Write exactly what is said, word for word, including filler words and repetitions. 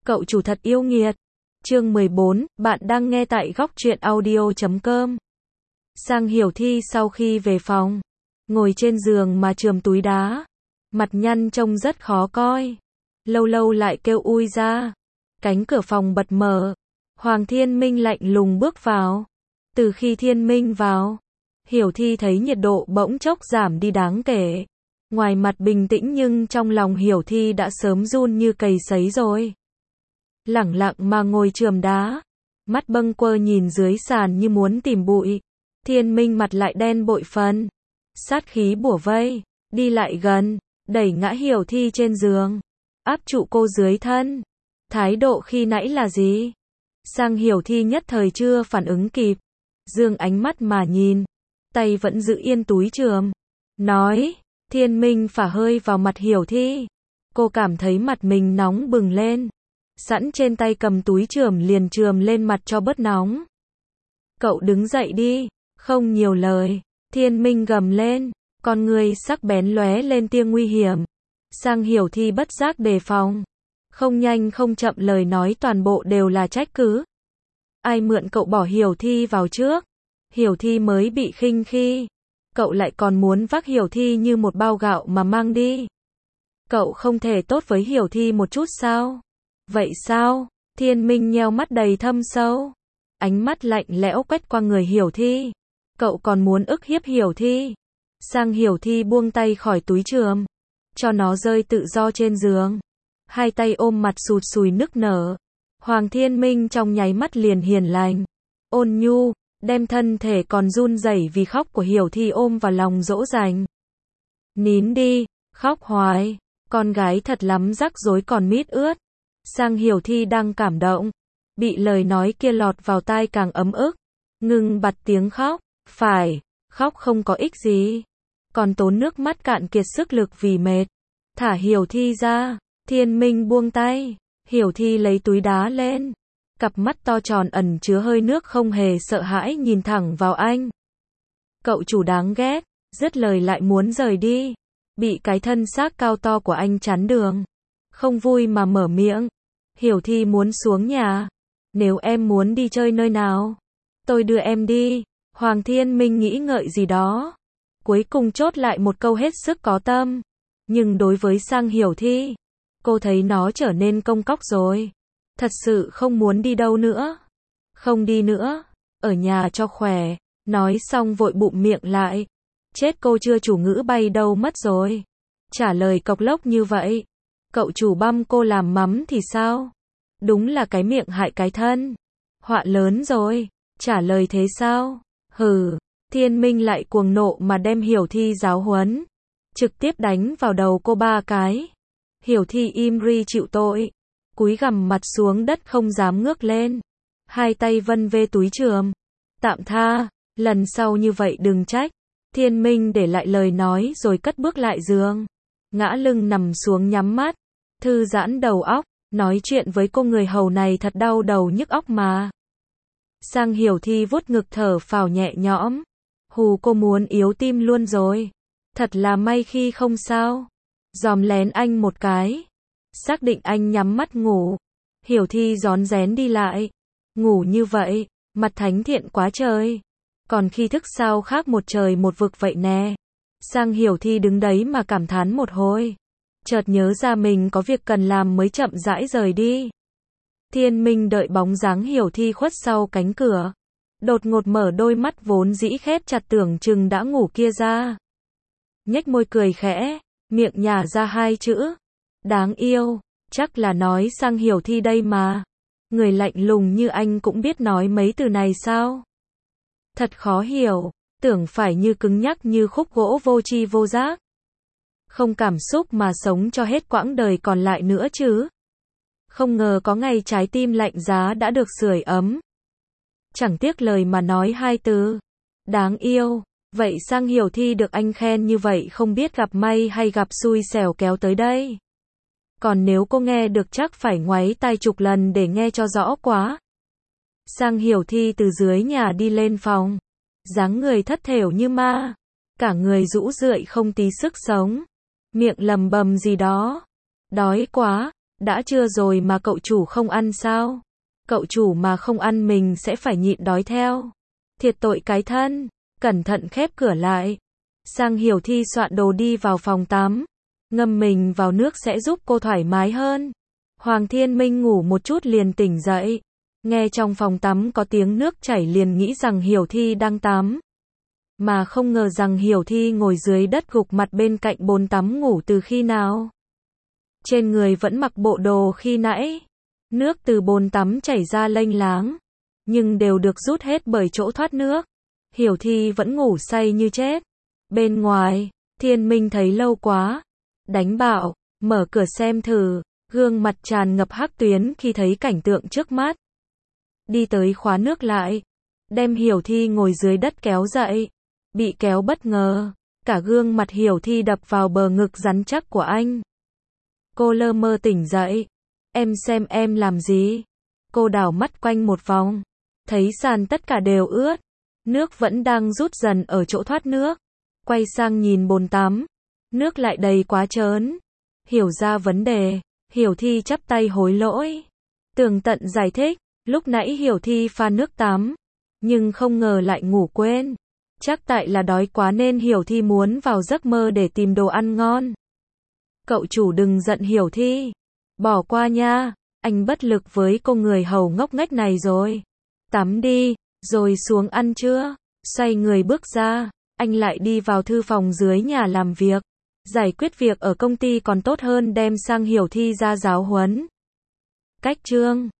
Cậu chủ thật yêu nghiệt. Chương mười bốn, bạn đang nghe tại góc truyện audio chấm com. Sang Hiểu Thi sau khi về phòng, ngồi trên giường mà chườm túi đá, mặt nhăn trông rất khó coi. Lâu lâu lại kêu ui ra. Cánh cửa phòng bật mở. Hoàng Thiên Minh lạnh lùng bước vào. Từ khi Thiên Minh vào, Hiểu Thi thấy nhiệt độ bỗng chốc giảm đi đáng kể. Ngoài mặt bình tĩnh nhưng trong lòng Hiểu Thi đã sớm run như cầy sấy rồi. Lẳng lặng mà ngồi chườm đá, mắt bâng quơ nhìn dưới sàn như muốn tìm bụi. Thiên Minh mặt lại đen bội phần, sát khí bủa vây, đi lại gần, đẩy ngã Hiểu Thi trên giường, áp trụ cô dưới thân. Thái độ khi nãy là gì? Sang Hiểu Thi nhất thời chưa phản ứng kịp, dương ánh mắt mà nhìn, tay vẫn giữ yên túi chườm, nói. Thiên Minh phả hơi vào mặt Hiểu Thi, cô cảm thấy mặt mình nóng bừng lên, sẵn trên tay cầm túi chườm liền chườm lên mặt cho bớt nóng. Cậu đứng dậy đi, không nhiều lời. Thiên Minh gầm lên, con người sắc bén lóe lên tia nguy hiểm. Sang Hiểu Thi bất giác đề phòng, không nhanh không chậm lời nói toàn bộ đều là trách cứ. Ai mượn cậu bỏ Hiểu Thi vào trước? Hiểu Thi mới bị khinh khi, cậu lại còn muốn vác Hiểu Thi như một bao gạo mà mang đi. Cậu không thể tốt với Hiểu Thi một chút sao? Vậy sao? Thiên Minh nheo mắt đầy thâm sâu, ánh mắt lạnh lẽo quét qua người Hiểu Thi. Cậu còn muốn ức hiếp Hiểu Thi? Sang Hiểu Thi buông tay khỏi túi chườm, cho nó rơi tự do trên giường, hai tay ôm mặt sụt sùi nức nở. Hoàng Thiên Minh trong nháy mắt liền hiền lành, ôn nhu, đem thân thể còn run rẩy vì khóc của Hiểu Thi ôm vào lòng dỗ dành. Nín đi, khóc hoài, con gái thật lắm rắc rối còn mít ướt. Sang Hiểu Thi đang cảm động, bị lời nói kia lọt vào tai càng ấm ức, ngừng bặt tiếng khóc. Phải, khóc không có ích gì, còn tốn nước mắt cạn kiệt sức lực vì mệt. Thả Hiểu Thi ra. Thiên Minh buông tay, Hiểu Thi lấy túi đá lên, cặp mắt to tròn ẩn chứa hơi nước không hề sợ hãi nhìn thẳng vào anh. Cậu chủ đáng ghét, dứt lời lại muốn rời đi, bị cái thân xác cao to của anh chắn đường, không vui mà mở miệng. Hiểu Thi muốn xuống nhà, nếu em muốn đi chơi nơi nào, tôi đưa em đi. Hoàng Thiên Minh nghĩ ngợi gì đó, cuối cùng chốt lại một câu hết sức có tâm. Nhưng đối với Sang Hiểu Thi, cô thấy nó trở nên công cóc rồi, thật sự không muốn đi đâu nữa. Không đi nữa, ở nhà cho khỏe. Nói xong vội bụm miệng lại, chết cô chưa chủ ngữ bay đâu mất rồi. Trả lời cộc lốc như vậy, cậu chủ băm cô làm mắm thì sao? Đúng là cái miệng hại cái thân, họa lớn rồi. Trả lời thế sao? Hừ. Thiên Minh lại cuồng nộ mà đem Hiểu Thi giáo huấn, trực tiếp đánh vào đầu cô ba cái. Hiểu Thi im ri chịu tội, cúi gằm mặt xuống đất không dám ngước lên, hai tay vân vê túi chườm. Tạm tha, lần sau như vậy đừng trách. Thiên Minh để lại lời nói rồi cất bước lại giường, ngã lưng nằm xuống nhắm mắt, thư giãn đầu óc. Nói chuyện với cô người hầu này thật đau đầu nhức óc mà. Sang Hiểu Thi vuốt ngực thở phào nhẹ nhõm, hù cô muốn yếu tim luôn rồi. Thật là may khi không sao. Dòm lén anh một cái, xác định anh nhắm mắt ngủ. Hiểu Thi rón rén đi lại, ngủ như vậy, mặt thánh thiện quá trời, còn khi thức sao khác một trời một vực vậy nè. Sang Hiểu Thi đứng đấy mà cảm thán một hồi, chợt nhớ ra mình có việc cần làm mới chậm rãi rời đi. Thiên Minh đợi bóng dáng Hiểu Thi khuất sau cánh cửa, đột ngột mở đôi mắt vốn dĩ khép chặt tưởng chừng đã ngủ kia ra. Nhếch môi cười khẽ, miệng nhả ra hai chữ, đáng yêu. Chắc là nói Sang Hiểu Thi đây mà. Người lạnh lùng như anh cũng biết nói mấy từ này sao? Thật khó hiểu, tưởng phải như cứng nhắc như khúc gỗ vô tri vô giác, không cảm xúc mà sống cho hết quãng đời còn lại nữa chứ. Không ngờ có ngày trái tim lạnh giá đã được sưởi ấm. Chẳng tiếc lời mà nói hai từ, đáng yêu. Vậy Sang Hiểu Thi được anh khen như vậy không biết gặp may hay gặp xui xẻo kéo tới đây. Còn nếu cô nghe được chắc phải ngoáy tai chục lần để nghe cho rõ quá. Sang Hiểu Thi từ dưới nhà đi lên phòng, dáng người thất thểu như ma, cả người rũ rượi không tí sức sống, miệng lầm bầm gì đó. Đói quá, Đã trưa rồi mà cậu chủ không ăn sao? Cậu chủ mà không ăn mình sẽ phải nhịn đói theo. Thiệt tội cái thân. Cẩn thận khép cửa lại. Sang Hiểu Thi soạn đồ đi vào phòng tắm. Ngâm mình vào nước sẽ giúp cô thoải mái hơn. Hoàng Thiên Minh ngủ một chút liền tỉnh dậy. Nghe trong phòng tắm có tiếng nước chảy liền nghĩ rằng Hiểu Thi đang tắm. Mà không ngờ rằng Hiểu Thi ngồi dưới đất gục mặt bên cạnh bồn tắm ngủ từ khi nào. Trên người vẫn mặc bộ đồ khi nãy. Nước từ bồn tắm chảy ra lênh láng. Nhưng đều được rút hết bởi chỗ thoát nước. Hiểu Thi vẫn ngủ say như chết. Bên ngoài, Thiên Minh thấy lâu quá. Đánh bảo, mở cửa xem thử. Gương mặt tràn ngập hắc tuyến khi thấy cảnh tượng trước mắt. Đi tới khóa nước lại. Đem Hiểu Thi ngồi dưới đất kéo dậy. Bị kéo bất ngờ. Cả gương mặt Hiểu Thi đập vào bờ ngực rắn chắc của anh. Cô lơ mơ tỉnh dậy. Em xem em làm gì? Cô đảo mắt quanh một vòng. Thấy sàn tất cả đều ướt. Nước vẫn đang rút dần ở chỗ thoát nước. Quay sang nhìn bồn tắm. Nước lại đầy quá trớn. Hiểu ra vấn đề. Hiểu Thi chắp tay hối lỗi. Tường tận giải thích. Lúc nãy Hiểu Thi pha nước tắm. Nhưng không ngờ lại ngủ quên. Chắc tại là đói quá nên Hiểu Thi muốn vào giấc mơ để tìm đồ ăn ngon. Cậu chủ đừng giận Hiểu Thi. Bỏ qua nha. Anh bất lực với cô người hầu ngốc nghếch này rồi. Tắm đi, rồi xuống ăn trưa. Xoay người bước ra. Anh lại đi vào thư phòng dưới nhà làm việc. Giải quyết việc ở công ty còn tốt hơn đem sang Hiểu Thi ra giáo huấn. Cách chương